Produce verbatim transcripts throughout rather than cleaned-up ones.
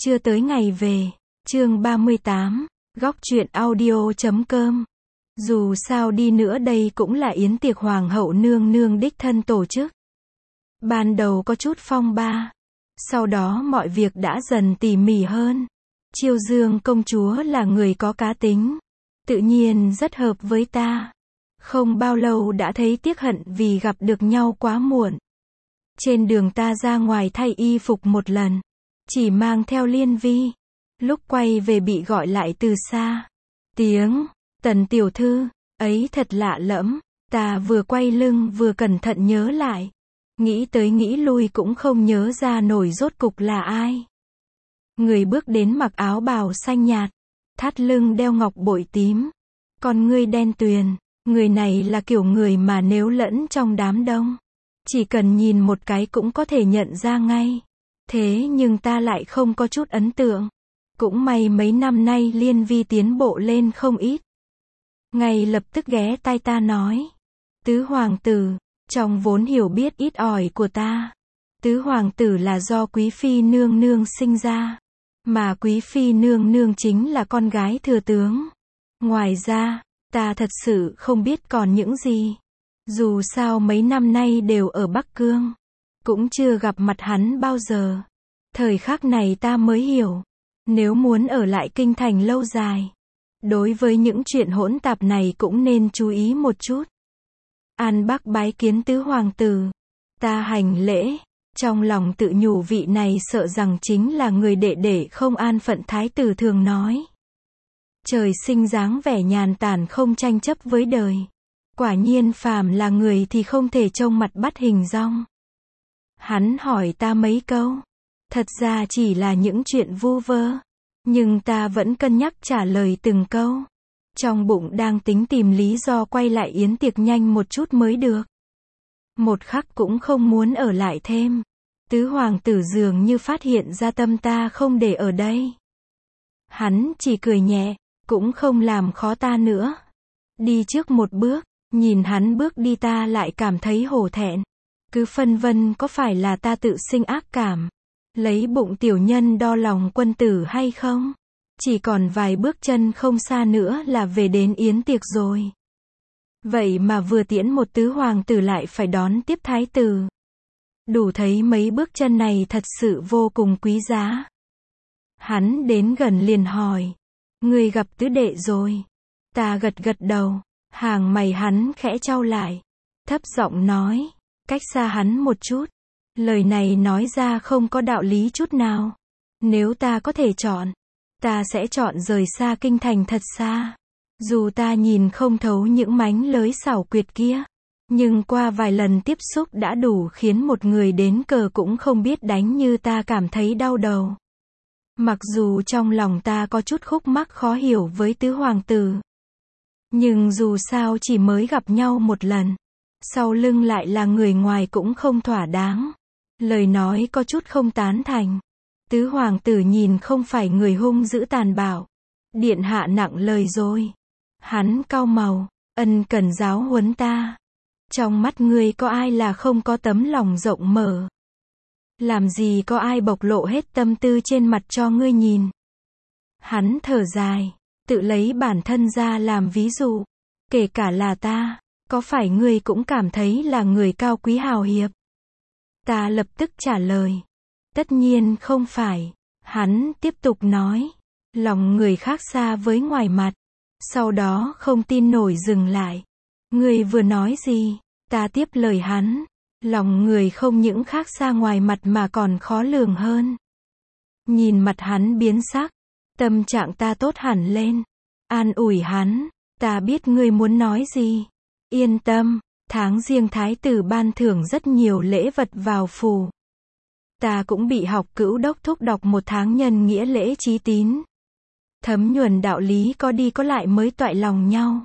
Chưa tới ngày về. Chương ba mươi tám. Góc truyện audio chấm com. Dù sao đi nữa đây cũng là yến tiệc hoàng hậu nương nương đích thân tổ chức. Ban đầu có chút phong ba. Sau đó mọi việc đã dần tỉ mỉ hơn. Chiêu Dương công chúa là người có cá tính. Tự nhiên rất hợp với ta. Không bao lâu đã thấy tiếc hận vì gặp được nhau quá muộn. Trên đường ta ra ngoài thay y phục một lần. Chỉ mang theo Liên Vi. Lúc quay về bị gọi lại từ xa. Tiếng, Tần tiểu thư, ấy thật lạ lẫm. Ta vừa quay lưng vừa cẩn thận nhớ lại. Nghĩ tới nghĩ lui cũng không nhớ ra nổi rốt cục là ai. Người bước đến mặc áo bào xanh nhạt. Thắt lưng đeo ngọc bội tím. Con ngươi đen tuyền. Người này là kiểu người mà nếu lẫn trong đám đông. Chỉ cần nhìn một cái cũng có thể nhận ra ngay. Thế nhưng ta lại không có chút ấn tượng. Cũng may mấy năm nay Liên Vi tiến bộ lên không ít. Ngay lập tức ghé tai ta nói. Tứ hoàng tử, trong vốn hiểu biết ít ỏi của ta. Tứ hoàng tử là do quý phi nương nương sinh ra. Mà quý phi nương nương chính là con gái thừa tướng. Ngoài ra, ta thật sự không biết còn những gì. Dù sao mấy năm nay đều ở Bắc Cương. Cũng chưa gặp mặt hắn bao giờ. Thời khắc này ta mới hiểu. Nếu muốn ở lại kinh thành lâu dài. Đối với những chuyện hỗn tạp này cũng nên chú ý một chút. An Bắc bái kiến tứ hoàng tử. Ta hành lễ. Trong lòng tự nhủ vị này sợ rằng chính là người đệ đệ không an phận thái tử thường nói. Trời sinh dáng vẻ nhàn tản không tranh chấp với đời. Quả nhiên phàm là người thì không thể trông mặt bắt hình dong. Hắn hỏi ta mấy câu. Thật ra chỉ là những chuyện vu vơ. Nhưng ta vẫn cân nhắc trả lời từng câu. Trong bụng đang tính tìm lý do quay lại yến tiệc nhanh một chút mới được. Một khắc cũng không muốn ở lại thêm. Tứ hoàng tử dường như phát hiện ra tâm ta không để ở đây. Hắn chỉ cười nhẹ, cũng không làm khó ta nữa. Đi trước một bước, nhìn hắn bước đi ta lại cảm thấy hổ thẹn. Cứ phân vân có phải là ta tự sinh ác cảm. Lấy bụng tiểu nhân đo lòng quân tử hay không? Chỉ còn vài bước chân không xa nữa là về đến yến tiệc rồi. Vậy mà vừa tiễn một tứ hoàng tử lại phải đón tiếp thái tử. Đủ thấy mấy bước chân này thật sự vô cùng quý giá. Hắn đến gần liền hỏi. Người gặp tứ đệ rồi. Ta gật gật đầu. Hàng mày hắn khẽ chau lại. Thấp giọng nói. Cách xa hắn một chút. Lời này nói ra không có đạo lý chút nào. Nếu ta có thể chọn, ta sẽ chọn rời xa kinh thành thật xa. Dù ta nhìn không thấu những mánh lới xảo quyệt kia. Nhưng qua vài lần tiếp xúc đã đủ khiến một người đến cờ cũng không biết đánh như ta cảm thấy đau đầu. Mặc dù trong lòng ta có chút khúc mắc khó hiểu với tứ hoàng tử. Nhưng dù sao chỉ mới gặp nhau một lần. Sau lưng lại là người ngoài cũng không thỏa đáng. Lời nói có chút không tán thành. Tứ hoàng tử nhìn không phải người hung dữ tàn bạo. Điện hạ nặng lời rồi. Hắn cau màu, ân cần giáo huấn ta. Trong mắt ngươi có ai là không có tấm lòng rộng mở. Làm gì có ai bộc lộ hết tâm tư trên mặt cho ngươi nhìn. Hắn thở dài, tự lấy bản thân ra làm ví dụ. Kể cả là ta, có phải ngươi cũng cảm thấy là người cao quý hào hiệp? Ta lập tức trả lời. Tất nhiên không phải. Hắn tiếp tục nói. Lòng người khác xa với ngoài mặt. Sau đó không tin nổi dừng lại. Ngươi vừa nói gì? Ta tiếp lời hắn. Lòng người không những khác xa ngoài mặt mà còn khó lường hơn. Nhìn mặt hắn biến sắc. Tâm trạng ta tốt hẳn lên. An ủi hắn. Ta biết ngươi muốn nói gì. Yên tâm. Tháng riêng thái tử ban thưởng rất nhiều lễ vật vào phủ. Ta cũng bị học cữu đốc thúc đọc một tháng nhân nghĩa lễ chí tín. Thấm nhuần đạo lý có đi có lại mới toại lòng nhau.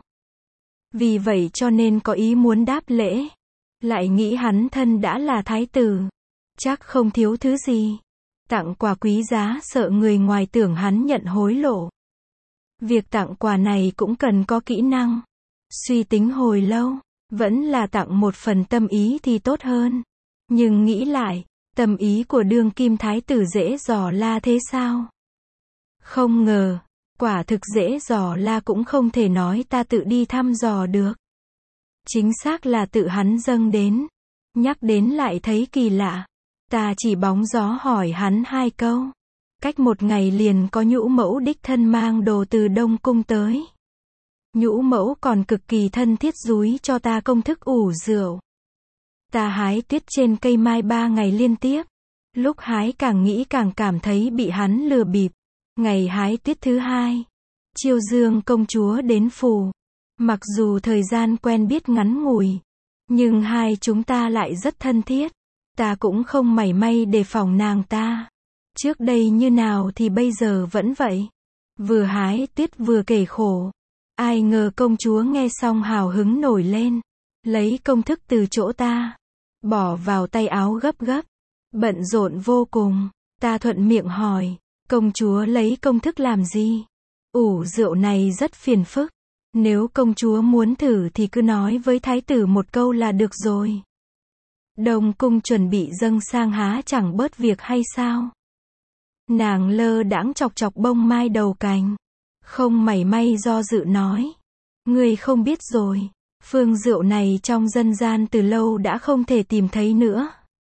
Vì vậy cho nên có ý muốn đáp lễ. Lại nghĩ hắn thân đã là thái tử. Chắc không thiếu thứ gì. Tặng quà quý giá sợ người ngoài tưởng hắn nhận hối lộ. Việc tặng quà này cũng cần có kỹ năng. Suy tính hồi lâu. Vẫn là tặng một phần tâm ý thì tốt hơn. Nhưng nghĩ lại, Tâm ý của đương kim thái tử dễ dò la thế sao? Không ngờ, quả thực dễ dò la cũng không thể nói ta tự đi thăm dò được. Chính xác là tự hắn dâng đến. Nhắc đến lại thấy kỳ lạ. Ta chỉ bóng gió hỏi hắn hai câu. Cách một ngày liền có nhũ mẫu đích thân mang đồ từ Đông Cung tới. Nhũ mẫu còn cực kỳ thân thiết dúi cho ta công thức ủ rượu. Ta hái tuyết trên cây mai ba ngày liên tiếp. Lúc hái càng nghĩ càng cảm thấy bị hắn lừa bịp. Ngày hái tuyết thứ hai, Chiêu Dương công chúa đến phủ. Mặc dù thời gian quen biết ngắn ngủi, nhưng hai chúng ta lại rất thân thiết. Ta cũng không mảy may đề phòng nàng ta. Trước đây như nào thì bây giờ vẫn vậy. Vừa hái tuyết vừa kể khổ. Ai ngờ công chúa nghe xong hào hứng nổi lên. Lấy công thức từ chỗ ta. Bỏ vào tay áo gấp gấp. Bận rộn vô cùng. Ta thuận miệng hỏi. Công chúa lấy công thức làm gì? Ủ rượu này rất phiền phức. Nếu công chúa muốn thử thì cứ nói với thái tử một câu là được rồi. Đông cung chuẩn bị dâng sang há chẳng bớt việc hay sao? Nàng lơ đãng chọc chọc bông mai đầu cành. Không mảy may do dự nói. Ngươi không biết rồi. Phương rượu này trong dân gian từ lâu đã không thể tìm thấy nữa.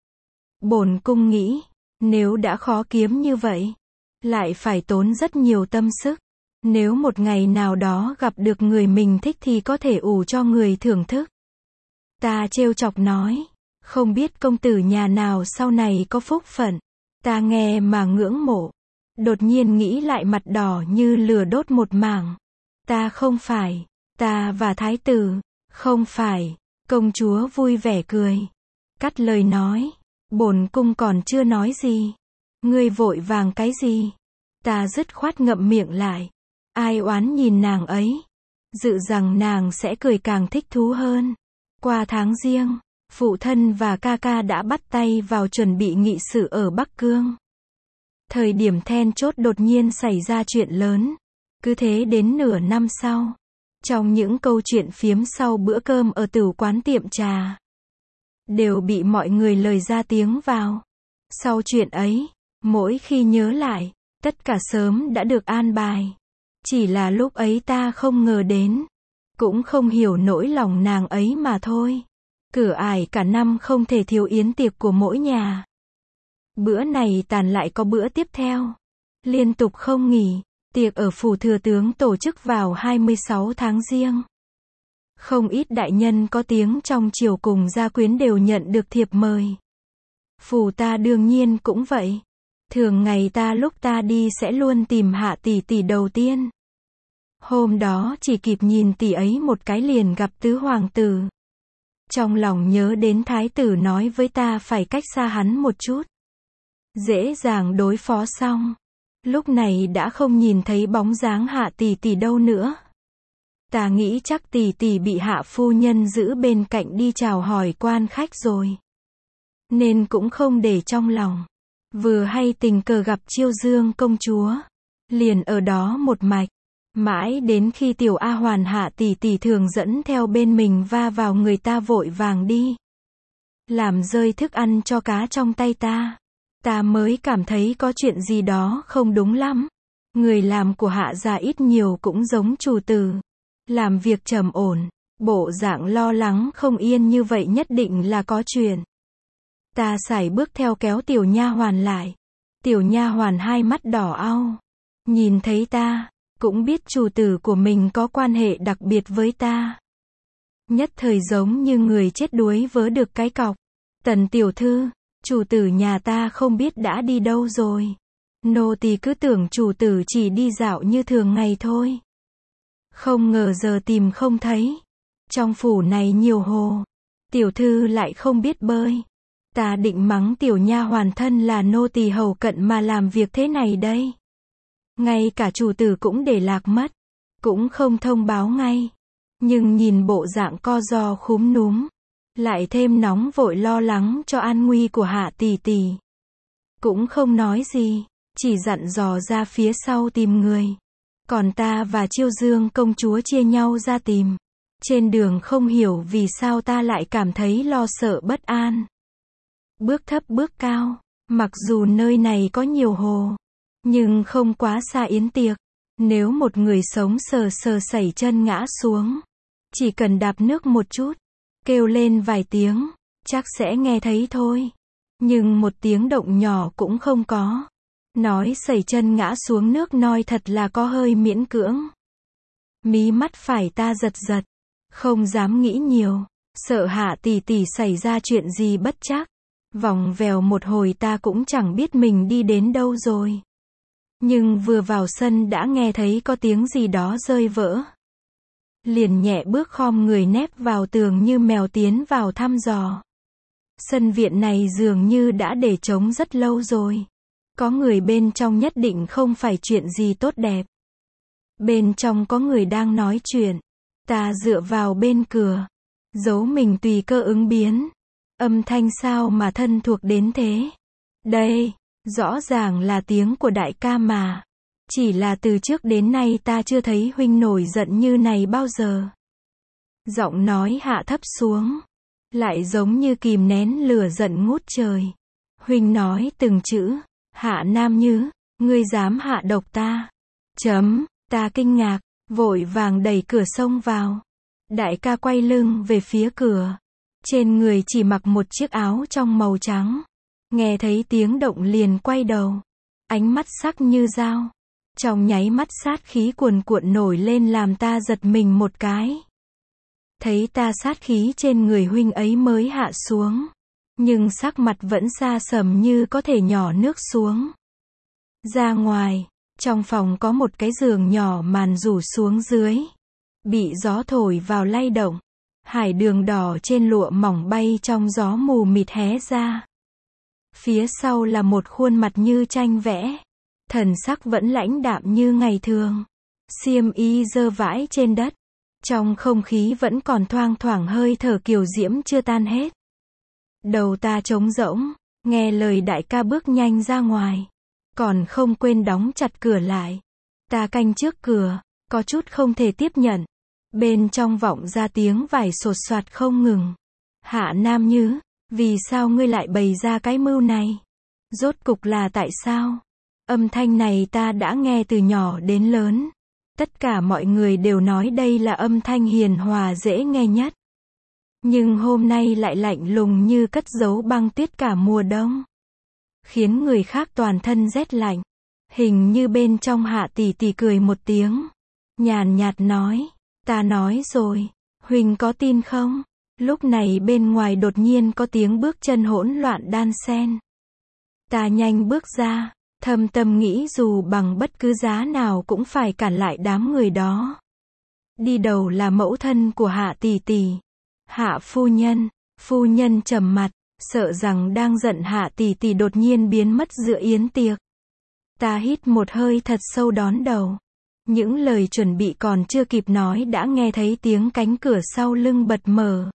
Bổn cung nghĩ, nếu đã khó kiếm như vậy, lại phải tốn rất nhiều tâm sức. Nếu một ngày nào đó gặp được người mình thích thì có thể ủ cho người thưởng thức. Ta trêu chọc nói. Không biết công tử nhà nào sau này có phúc phận. Ta nghe mà ngưỡng mộ. Đột nhiên nghĩ lại mặt đỏ như lửa đốt một mảng. Ta không phải. Ta và thái tử. Không phải. Công chúa vui vẻ cười. Cắt lời nói. Bổn cung còn chưa nói gì. Ngươi vội vàng cái gì? Ta dứt khoát ngậm miệng lại. Ai oán nhìn nàng ấy. Dự rằng nàng sẽ cười càng thích thú hơn. Qua tháng giêng, phụ thân và ca ca đã bắt tay vào chuẩn bị nghị sự ở Bắc Cương. Thời điểm then chốt đột nhiên xảy ra chuyện lớn. Cứ thế đến nửa năm sau. Trong những câu chuyện phiếm sau bữa cơm ở tửu quán tiệm trà. Đều bị mọi người lời ra tiếng vào. Sau chuyện ấy, mỗi khi nhớ lại, tất cả sớm đã được an bài. Chỉ là lúc ấy ta không ngờ đến. Cũng không hiểu nỗi lòng nàng ấy mà thôi. Cửa ải cả năm không thể thiếu yến tiệc của mỗi nhà. Bữa này tàn lại có bữa tiếp theo. Liên tục không nghỉ. Tiệc ở phủ thừa tướng tổ chức vào hai mươi sáu tháng giêng. Không ít đại nhân có tiếng trong triều cùng gia quyến đều nhận được thiệp mời. Phủ ta đương nhiên cũng vậy. Thường ngày ta lúc ta đi sẽ luôn tìm Hạ tỷ tỷ đầu tiên. Hôm đó chỉ kịp nhìn tỷ ấy một cái liền gặp tứ hoàng tử. Trong lòng nhớ đến thái tử nói với ta phải cách xa hắn một chút. Dễ dàng đối phó xong. Lúc này đã không nhìn thấy bóng dáng Hạ tỷ tỷ đâu nữa. Ta nghĩ chắc tỷ tỷ bị Hạ phu nhân giữ bên cạnh đi chào hỏi quan khách rồi. Nên cũng không để trong lòng. Vừa hay tình cờ gặp Chiêu Dương công chúa. Liền ở đó một mạch. Mãi đến khi tiểu A Hoàn Hạ tỷ tỷ thường dẫn theo bên mình va vào người ta vội vàng đi. Làm rơi thức ăn cho cá trong tay ta. Ta mới cảm thấy có chuyện gì đó không đúng lắm. Người làm của Hạ gia ít nhiều cũng giống chủ tử. Làm việc trầm ổn. Bộ dạng lo lắng không yên như vậy nhất định là có chuyện. Ta sải bước theo kéo tiểu nha hoàn lại. Tiểu nha hoàn hai mắt đỏ au. Nhìn thấy ta. Cũng biết chủ tử của mình có quan hệ đặc biệt với ta. Nhất thời giống như người chết đuối vớ được cái cọc. Tần tiểu thư, chủ tử nhà ta không biết đã đi đâu rồi. Nô tỳ cứ tưởng chủ tử chỉ đi dạo như thường ngày thôi. Không ngờ giờ tìm không thấy. Trong phủ này nhiều hồ. Tiểu thư lại không biết bơi. Ta định mắng tiểu nha hoàn thân là nô tỳ hầu cận mà làm việc thế này đây. Ngay cả chủ tử cũng để lạc mất. Cũng không thông báo ngay. Nhưng nhìn bộ dạng co ro khúm núm. Lại thêm nóng vội lo lắng cho an nguy của Hạ tỷ tỷ. Cũng không nói gì. Chỉ dặn dò ra phía sau tìm người. Còn ta và Chiêu Dương công chúa chia nhau ra tìm. Trên đường không hiểu vì sao ta lại cảm thấy lo sợ bất an. bước thấp bước cao. Mặc dù nơi này có nhiều hồ, nhưng không quá xa yến tiệc. Nếu một người sống sờ sờ sẩy chân ngã xuống, chỉ cần đạp nước một chút, kêu lên vài tiếng, chắc sẽ nghe thấy thôi. Nhưng một tiếng động nhỏ cũng không có. Nói sẩy chân ngã xuống nước nôi thật là có hơi miễn cưỡng. Mí mắt phải ta giật giật, không dám nghĩ nhiều, sợ Hạ tỷ tỷ xảy ra chuyện gì bất trắc. Vòng vèo một hồi ta cũng chẳng biết mình đi đến đâu rồi. Nhưng vừa vào sân đã nghe thấy có tiếng gì đó rơi vỡ. Liền nhẹ bước khom người nép vào tường như mèo tiến vào thăm dò. Sân viện này dường như đã để trống rất lâu rồi. Có người bên trong nhất định không phải chuyện gì tốt đẹp. Bên trong có người đang nói chuyện. Ta dựa vào bên cửa, giấu mình tùy cơ ứng biến. Âm thanh sao mà thân thuộc đến thế? Đây, rõ ràng là tiếng của đại ca mà. Chỉ là từ trước đến nay ta chưa thấy huynh nổi giận như này bao giờ. Giọng nói hạ thấp xuống, lại giống như kìm nén lửa giận ngút trời. Huynh nói từng chữ, Hạ Nam Như, ngươi dám hạ độc ta. Chấm, ta kinh ngạc, vội vàng đẩy cửa xông vào. Đại ca quay lưng về phía cửa. Trên người chỉ mặc một chiếc áo trong màu trắng. Nghe thấy tiếng động liền quay đầu. Ánh mắt sắc như dao. Trong nháy mắt sát khí cuồn cuộn nổi lên làm ta giật mình một cái. Thấy ta sát khí trên người huynh ấy mới hạ xuống. Nhưng sắc mặt vẫn xa sầm như có thể nhỏ nước xuống. Ra ngoài, trong phòng có một cái giường nhỏ màn rủ xuống dưới. Bị gió thổi vào lay động. Hải đường đỏ trên lụa mỏng bay trong gió mù mịt hé ra. Phía sau là một khuôn mặt như tranh vẽ. Thần sắc vẫn lãnh đạm như ngày thường. Xiêm y dơ vãi trên đất. Trong không khí vẫn còn thoang thoảng hơi thở kiều diễm chưa tan hết. Đầu ta trống rỗng, nghe lời đại ca bước nhanh ra ngoài. Còn không quên đóng chặt cửa lại. Ta canh trước cửa, có chút không thể tiếp nhận. Bên trong vọng ra tiếng vải sột soạt không ngừng. Hạ Nam Như, vì sao ngươi lại bày ra cái mưu này? Rốt cục là tại sao? Âm thanh này ta đã nghe từ nhỏ đến lớn. Tất cả mọi người đều nói đây là âm thanh hiền hòa dễ nghe nhất. Nhưng hôm nay lại lạnh lùng như cất giấu băng tuyết cả mùa đông. Khiến người khác toàn thân rét lạnh. Hình như bên trong Hạ tỷ tỷ cười một tiếng. Nhàn nhạt nói, ta nói rồi, huynh có tin không? Lúc này bên ngoài đột nhiên có tiếng bước chân hỗn loạn đan xen. Ta nhanh bước ra, thâm tâm nghĩ dù bằng bất cứ giá nào cũng phải cản lại đám người đó. Đi đầu là mẫu thân của Hạ tỷ tỷ. Hạ phu nhân, phu nhân trầm mặt, sợ rằng đang giận Hạ tỷ tỷ đột nhiên biến mất giữa yến tiệc. Ta hít một hơi thật sâu đón đầu. Những lời chuẩn bị còn chưa kịp nói đã nghe thấy tiếng cánh cửa sau lưng bật mở.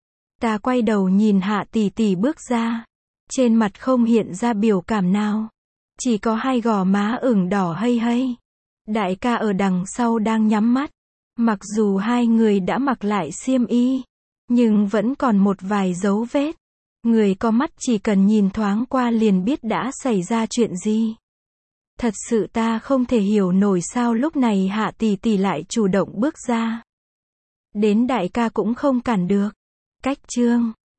Ta quay đầu nhìn Hạ tỷ tỷ bước ra. Trên mặt không hiện ra biểu cảm nào. Chỉ có hai gò má ửng đỏ hây hây. Đại ca ở đằng sau đang nhắm mắt. Mặc dù hai người đã mặc lại xiêm y, nhưng vẫn còn một vài dấu vết. Người có mắt chỉ cần nhìn thoáng qua liền biết đã xảy ra chuyện gì. Thật sự ta không thể hiểu nổi sao lúc này Hạ tỷ tỷ lại chủ động bước ra. Đến đại ca cũng không cản được. Cách chương